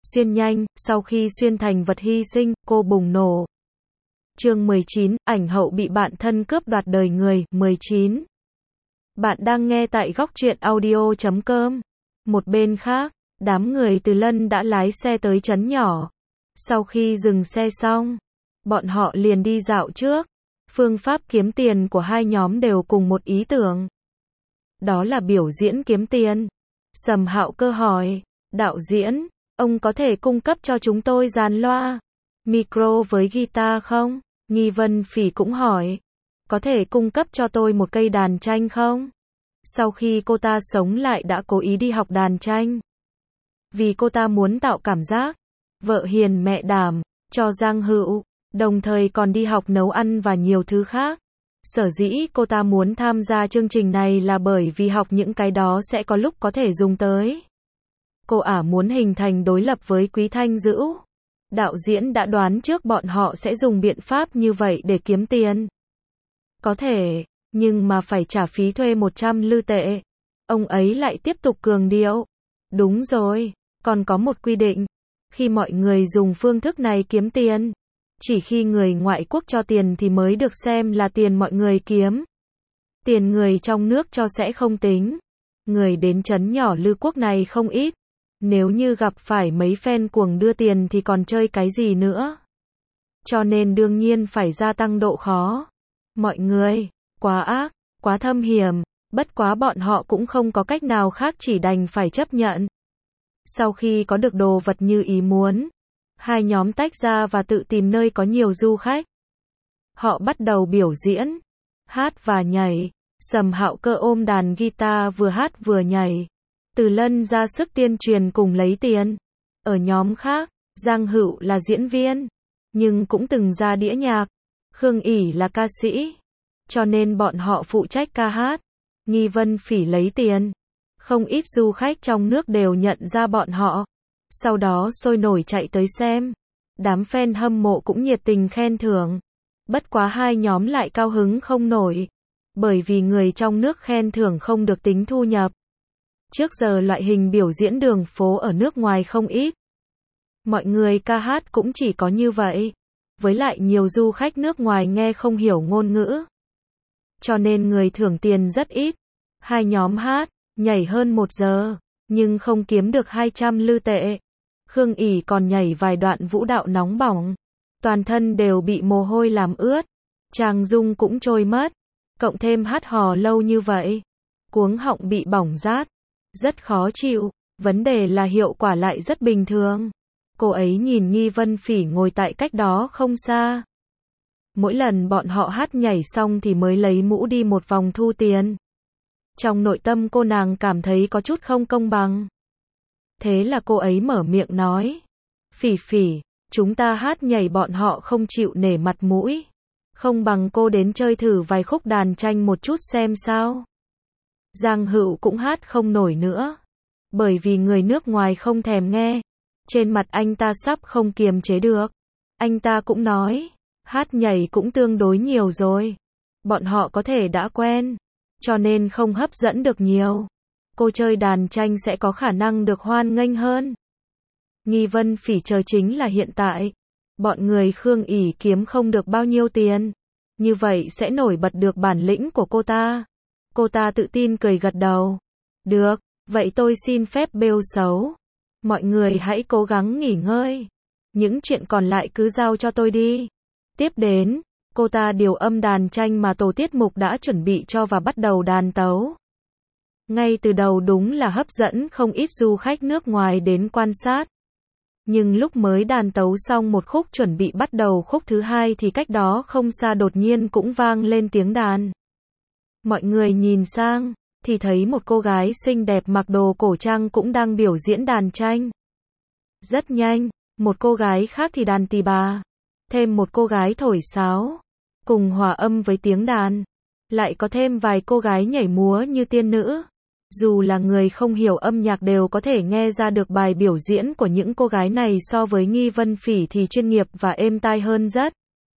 xuyên nhanh, sau khi xuyên thành vật hy sinh, cô bùng nổ. Chương 19, ảnh hậu bị bạn thân cướp đoạt đời người, 19. Bạn đang nghe tại góc truyện audio.com. Một bên khác, đám người từ Lân đã lái xe tới trấn nhỏ. Sau khi dừng xe xong, bọn họ liền đi dạo trước. Phương pháp kiếm tiền của hai nhóm đều cùng một ý tưởng. Đó là biểu diễn kiếm tiền. Sầm Hạo Cơ hỏi, đạo diễn, ông có thể cung cấp cho chúng tôi dàn loa, micro với guitar không? Nghi Vân Phỉ cũng hỏi, có thể cung cấp cho tôi một cây đàn tranh không? Sau khi cô ta sống lại đã cố ý đi học đàn tranh. Vì cô ta muốn tạo cảm giác vợ hiền mẹ đảm cho Giang Hữu, đồng thời còn đi học nấu ăn và nhiều thứ khác. Sở dĩ cô ta muốn tham gia chương trình này là bởi vì học những cái đó sẽ có lúc có thể dùng tới. Cô ả muốn hình thành đối lập với Quý Thanh Dữ. Đạo diễn đã đoán trước bọn họ sẽ dùng biện pháp như vậy để kiếm tiền. Có thể, nhưng mà phải trả phí thuê 100 lư tệ. Ông ấy lại tiếp tục cường điệu. Đúng rồi, còn có một quy định. Khi mọi người dùng phương thức này kiếm tiền, chỉ khi người ngoại quốc cho tiền thì mới được xem là tiền mọi người kiếm. Tiền người trong nước cho sẽ không tính. Người đến trấn nhỏ Lư Quốc này không ít. Nếu như gặp phải mấy fan cuồng đưa tiền thì còn chơi cái gì nữa. Cho nên đương nhiên phải gia tăng độ khó. Mọi người, quá ác, quá thâm hiểm, bất quá bọn họ cũng không có cách nào khác chỉ đành phải chấp nhận. Sau khi có được đồ vật như ý muốn, hai nhóm tách ra và tự tìm nơi có nhiều du khách. Họ bắt đầu biểu diễn, hát và nhảy. Sầm Hạo Cơ ôm đàn guitar vừa hát vừa nhảy. Từ Lân ra sức tuyên truyền cùng lấy tiền. Ở nhóm khác, Giang Hữu là diễn viên, nhưng cũng từng ra đĩa nhạc. Khương ỷ là ca sĩ, cho nên bọn họ phụ trách ca hát. Nghi Vân Phỉ lấy tiền. Không ít du khách trong nước đều nhận ra bọn họ. Sau đó sôi nổi chạy tới xem. Đám fan hâm mộ cũng nhiệt tình khen thưởng. Bất quá hai nhóm lại cao hứng không nổi. Bởi vì người trong nước khen thưởng không được tính thu nhập. Trước giờ loại hình biểu diễn đường phố ở nước ngoài không ít. Mọi người ca hát cũng chỉ có như vậy. Với lại nhiều du khách nước ngoài nghe không hiểu ngôn ngữ. Cho nên người thưởng tiền rất ít. Hai nhóm hát, nhảy hơn 1 giờ, nhưng không kiếm được 200 lư tệ. Khương ỷ còn nhảy vài đoạn vũ đạo nóng bỏng. Toàn thân đều bị mồ hôi làm ướt. Trang Dung cũng trôi mất. Cộng thêm hát hò lâu như vậy. Cuống họng bị bỏng rát. Rất khó chịu. Vấn đề là hiệu quả lại rất bình thường. Cô ấy nhìn Nghi Vân Phỉ ngồi tại cách đó không xa. Mỗi lần bọn họ hát nhảy xong thì mới lấy mũ đi một vòng thu tiền. Trong nội tâm cô nàng cảm thấy có chút không công bằng. Thế là cô ấy mở miệng nói. Phỉ Phỉ, chúng ta hát nhảy bọn họ không chịu nể mặt mũi. Không bằng cô đến chơi thử vài khúc đàn tranh một chút xem sao. Giang Hữu cũng hát không nổi nữa. Bởi vì người nước ngoài không thèm nghe. Trên mặt anh ta sắp không kiềm chế được. Anh ta cũng nói, hát nhảy cũng tương đối nhiều rồi. Bọn họ có thể đã quen, cho nên không hấp dẫn được nhiều. Cô chơi đàn tranh sẽ có khả năng được hoan nghênh hơn. Nghi Vân Phỉ chờ chính là hiện tại. Bọn người Khương ỷ kiếm không được bao nhiêu tiền. Như vậy sẽ nổi bật được bản lĩnh của cô ta. Cô ta tự tin cười gật đầu. Được, vậy tôi xin phép bêu xấu. Mọi người hãy cố gắng nghỉ ngơi. Những chuyện còn lại cứ giao cho tôi đi. Tiếp đến, cô ta điều âm đàn tranh mà tổ tiết mục đã chuẩn bị cho và bắt đầu đàn tấu. Ngay từ đầu đúng là hấp dẫn không ít du khách nước ngoài đến quan sát. Nhưng lúc mới đàn tấu xong một khúc chuẩn bị bắt đầu khúc thứ hai thì cách đó không xa đột nhiên cũng vang lên tiếng đàn. Mọi người nhìn sang, thì thấy một cô gái xinh đẹp mặc đồ cổ trang cũng đang biểu diễn đàn tranh. Rất nhanh, một cô gái khác thì đàn tỳ bà, thêm một cô gái thổi sáo, cùng hòa âm với tiếng đàn. Lại có thêm vài cô gái nhảy múa như tiên nữ. Dù là người không hiểu âm nhạc đều có thể nghe ra được bài biểu diễn của những cô gái này so với Nghi Vân Phỉ thì chuyên nghiệp và êm tai hơn rất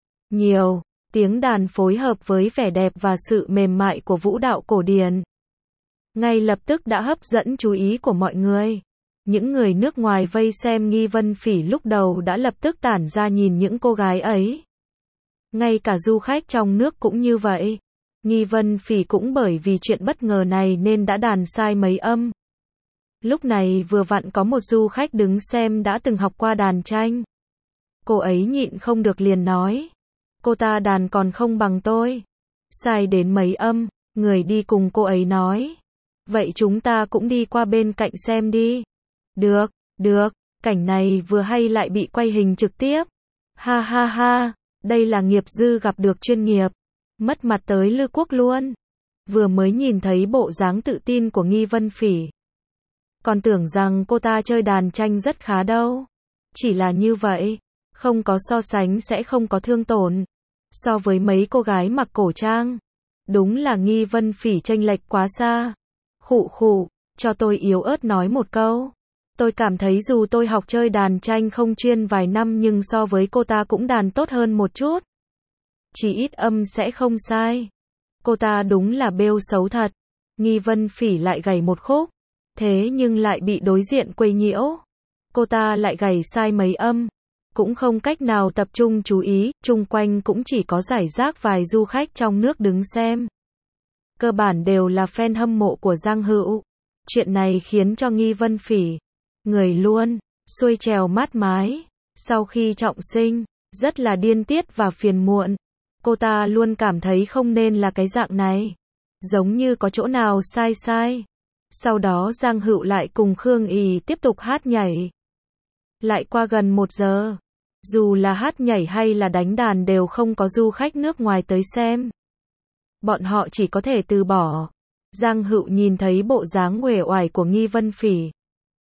nhiều. Tiếng đàn phối hợp với vẻ đẹp và sự mềm mại của vũ đạo cổ điển. Ngay lập tức đã hấp dẫn chú ý của mọi người. Những người nước ngoài vây xem Nghi Vân Phỉ lúc đầu đã lập tức tản ra nhìn những cô gái ấy. Ngay cả du khách trong nước cũng như vậy. Nghi Vân Phỉ cũng bởi vì chuyện bất ngờ này nên đã đàn sai mấy âm. Lúc này vừa vặn có một du khách đứng xem đã từng học qua đàn tranh. Cô ấy nhịn không được liền nói. Cô ta đàn còn không bằng tôi. Sai đến mấy âm, người đi cùng cô ấy nói. Vậy chúng ta cũng đi qua bên cạnh xem đi. Được, được, cảnh này vừa hay lại bị quay hình trực tiếp. Ha ha ha, đây là nghiệp dư gặp được chuyên nghiệp. Mất mặt tới Lư Quốc luôn. Vừa mới nhìn thấy bộ dáng tự tin của Nghi Vân Phỉ. Còn tưởng rằng cô ta chơi đàn tranh rất khá đâu. Chỉ là như vậy, không có so sánh sẽ không có thương tổn. So với mấy cô gái mặc cổ trang, đúng là Nghi Vân Phỉ chênh lệch quá xa. Khụ khụ, cho tôi yếu ớt nói một câu. Tôi cảm thấy dù tôi học chơi đàn tranh không chuyên vài năm nhưng so với cô ta cũng đàn tốt hơn một chút. Chỉ ít âm sẽ không sai. Cô ta đúng là bêu xấu thật. Nghi Vân Phỉ lại gảy một khúc. Thế nhưng lại bị đối diện quấy nhiễu. Cô ta lại gảy sai mấy âm. Cũng không cách nào tập trung chú ý, chung quanh cũng chỉ có rải rác vài du khách trong nước đứng xem. Cơ bản đều là fan hâm mộ của Giang Hữu. Chuyện này khiến cho Nghi Vân Phỉ, người luôn, xuôi trèo mát mái. Sau khi trọng sinh, rất là điên tiết và phiền muộn. Cô ta luôn cảm thấy không nên là cái dạng này. Giống như có chỗ nào sai sai. Sau đó Giang Hữu lại cùng Khương Ỷ tiếp tục hát nhảy. Lại qua gần 1 giờ. Dù là hát nhảy hay là đánh đàn đều không có du khách nước ngoài tới xem. Bọn họ chỉ có thể từ bỏ. Giang Hữu nhìn thấy bộ dáng uể oải của Nghi Vân Phỉ.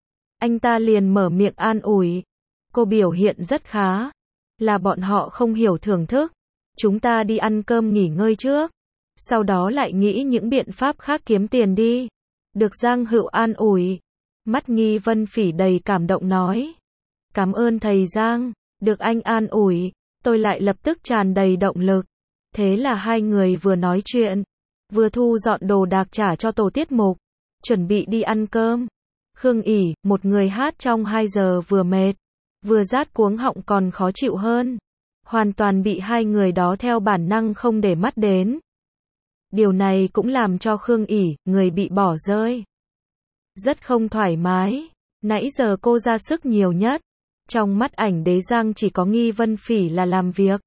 Anh ta liền mở miệng an ủi. Cô biểu hiện rất khá. Là bọn họ không hiểu thưởng thức. Chúng ta đi ăn cơm nghỉ ngơi trước. Sau đó lại nghĩ những biện pháp khác kiếm tiền đi. Được Giang Hữu an ủi. Mắt Nghi Vân Phỉ đầy cảm động nói. Cảm ơn thầy Giang. Được anh an ủi. Tôi lại lập tức tràn đầy động lực. Thế là hai người vừa nói chuyện. Vừa thu dọn đồ đạc trả cho tổ tiết mục. Chuẩn bị đi ăn cơm. Khương Ỷ, một người hát trong 2 giờ vừa mệt. Vừa rát cuống họng còn khó chịu hơn. Hoàn toàn bị hai người đó theo bản năng không để mắt đến. Điều này cũng làm cho Khương Ỷ, người bị bỏ rơi. Rất không thoải mái. Nãy giờ cô ra sức nhiều nhất. Trong mắt ảnh đế Giang chỉ có Nghi Vân Phỉ là làm việc.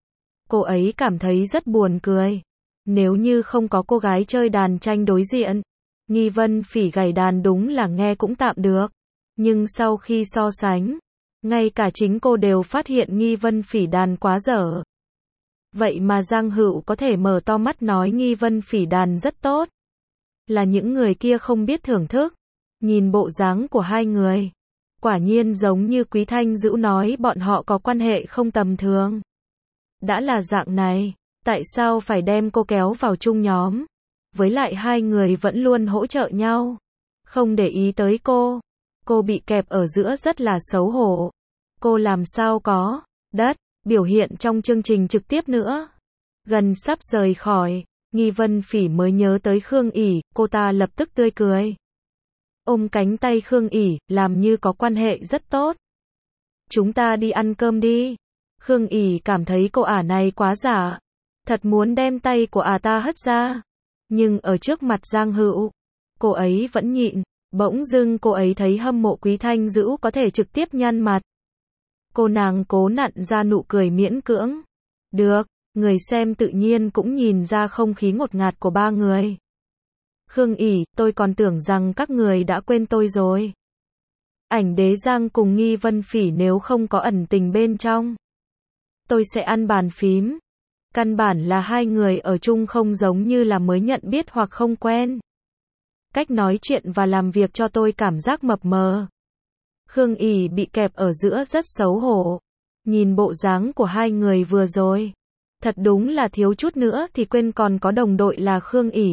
Cô ấy cảm thấy rất buồn cười. Nếu như không có cô gái chơi đàn tranh đối diện, Nghi Vân Phỉ gảy đàn đúng là nghe cũng tạm được. Nhưng sau khi so sánh, ngay cả chính cô đều phát hiện Nghi Vân Phỉ đàn quá dở. Vậy mà Giang Hữu có thể mở to mắt nói Nghi Vân Phỉ đàn rất tốt. Là những người kia không biết thưởng thức. Nhìn bộ dáng của hai người. Quả nhiên giống như Quý Thanh Dữu nói bọn họ có quan hệ không tầm thường. Đã là dạng này, tại sao phải đem cô kéo vào chung nhóm? Với lại hai người vẫn luôn hỗ trợ nhau. Không để ý tới cô. Cô bị kẹp ở giữa rất là xấu hổ. Cô làm sao có đất biểu hiện trong chương trình trực tiếp nữa. Gần sắp rời khỏi, Nghi Vân Phỉ mới nhớ tới Khương Ỷ, cô ta lập tức tươi cười. Ôm cánh tay Khương Ỷ, làm như có quan hệ rất tốt. Chúng ta đi ăn cơm đi. Khương Ỷ cảm thấy cô ả này quá giả. Thật muốn đem tay của ả ta hất ra. Nhưng ở trước mặt Giang Hữu, cô ấy vẫn nhịn. Bỗng dưng cô ấy thấy hâm mộ Quý Thanh Dữu có thể trực tiếp nhăn mặt. Cô nàng cố nặn ra nụ cười miễn cưỡng. Được, người xem tự nhiên cũng nhìn ra không khí ngột ngạt của ba người. Khương Ỷ, tôi còn tưởng rằng các người đã quên tôi rồi. Ảnh đế Giang cùng Nghi Vân Phỉ nếu không có ẩn tình bên trong, tôi sẽ ăn bàn phím. Căn bản là hai người ở chung không giống như là mới nhận biết hoặc không quen. Cách nói chuyện và làm việc cho tôi cảm giác mập mờ. Khương Ỷ bị kẹp ở giữa rất xấu hổ. Nhìn bộ dáng của hai người vừa rồi. Thật đúng là thiếu chút nữa thì quên còn có đồng đội là Khương Ỷ.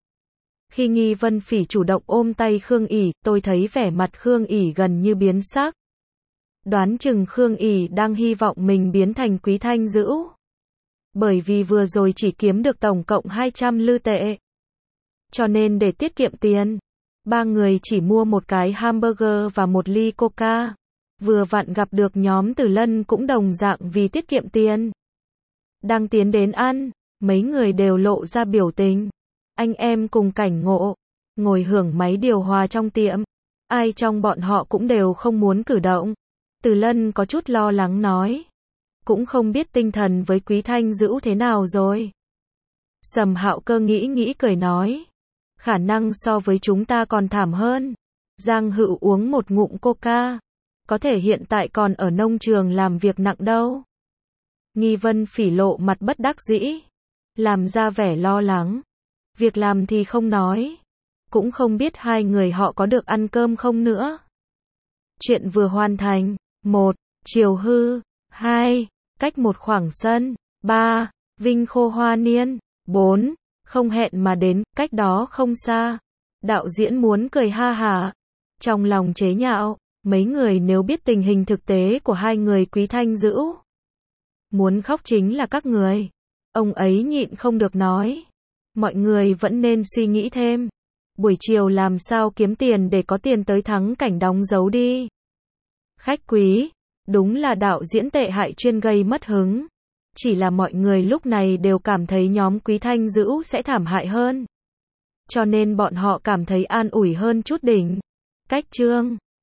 Khi Nghi Vân Phỉ chủ động ôm tay Khương Ỷ, tôi thấy vẻ mặt Khương Ỷ gần như biến sắc. Đoán chừng Khương Ỷ đang hy vọng mình biến thành Quý Thanh Dữu. Bởi vì vừa rồi chỉ kiếm được tổng cộng 200 lư tệ. Cho nên để tiết kiệm tiền, Ba người chỉ mua một cái hamburger và một ly coca. Vừa vặn gặp được nhóm Từ Lân cũng đồng dạng vì tiết kiệm tiền. Đang tiến đến ăn, mấy người đều lộ ra biểu tình. Anh em cùng cảnh ngộ, ngồi hưởng máy điều hòa trong tiệm. Ai trong bọn họ cũng đều không muốn cử động. Từ Lân có chút lo lắng nói. Cũng không biết tinh thần với Quý Thanh Dữ thế nào rồi. Sầm Hạo Cơ nghĩ cười nói. Khả năng so với chúng ta còn thảm hơn. Giang Hữu uống một ngụm coca. Có thể hiện tại còn ở nông trường làm việc nặng đâu. Nghi Vân Phỉ lộ mặt bất đắc dĩ. Làm ra vẻ lo lắng. Việc làm thì không nói. Cũng không biết hai người họ có được ăn cơm không nữa. Chuyện vừa hoàn thành. 1. Triều Hư. 2. Cách một khoảng sân. 3. Vinh Khô Hoa Niên. 4. Không hẹn mà đến, cách đó không xa. Đạo diễn muốn cười ha hả. Trong lòng chế nhạo, mấy người nếu biết tình hình thực tế của hai người Quý Thanh Dữ. Muốn khóc chính là các người. Ông ấy nhịn không được nói. Mọi người vẫn nên suy nghĩ thêm. Buổi chiều làm sao kiếm tiền để có tiền tới thắng cảnh đóng dấu đi. Khách quý, đúng là đạo diễn tệ hại chuyên gây mất hứng. Chỉ là mọi người lúc này đều cảm thấy nhóm Quý Thanh Dữ sẽ thảm hại hơn. Cho nên bọn họ cảm thấy an ủi hơn chút đỉnh. Cách chương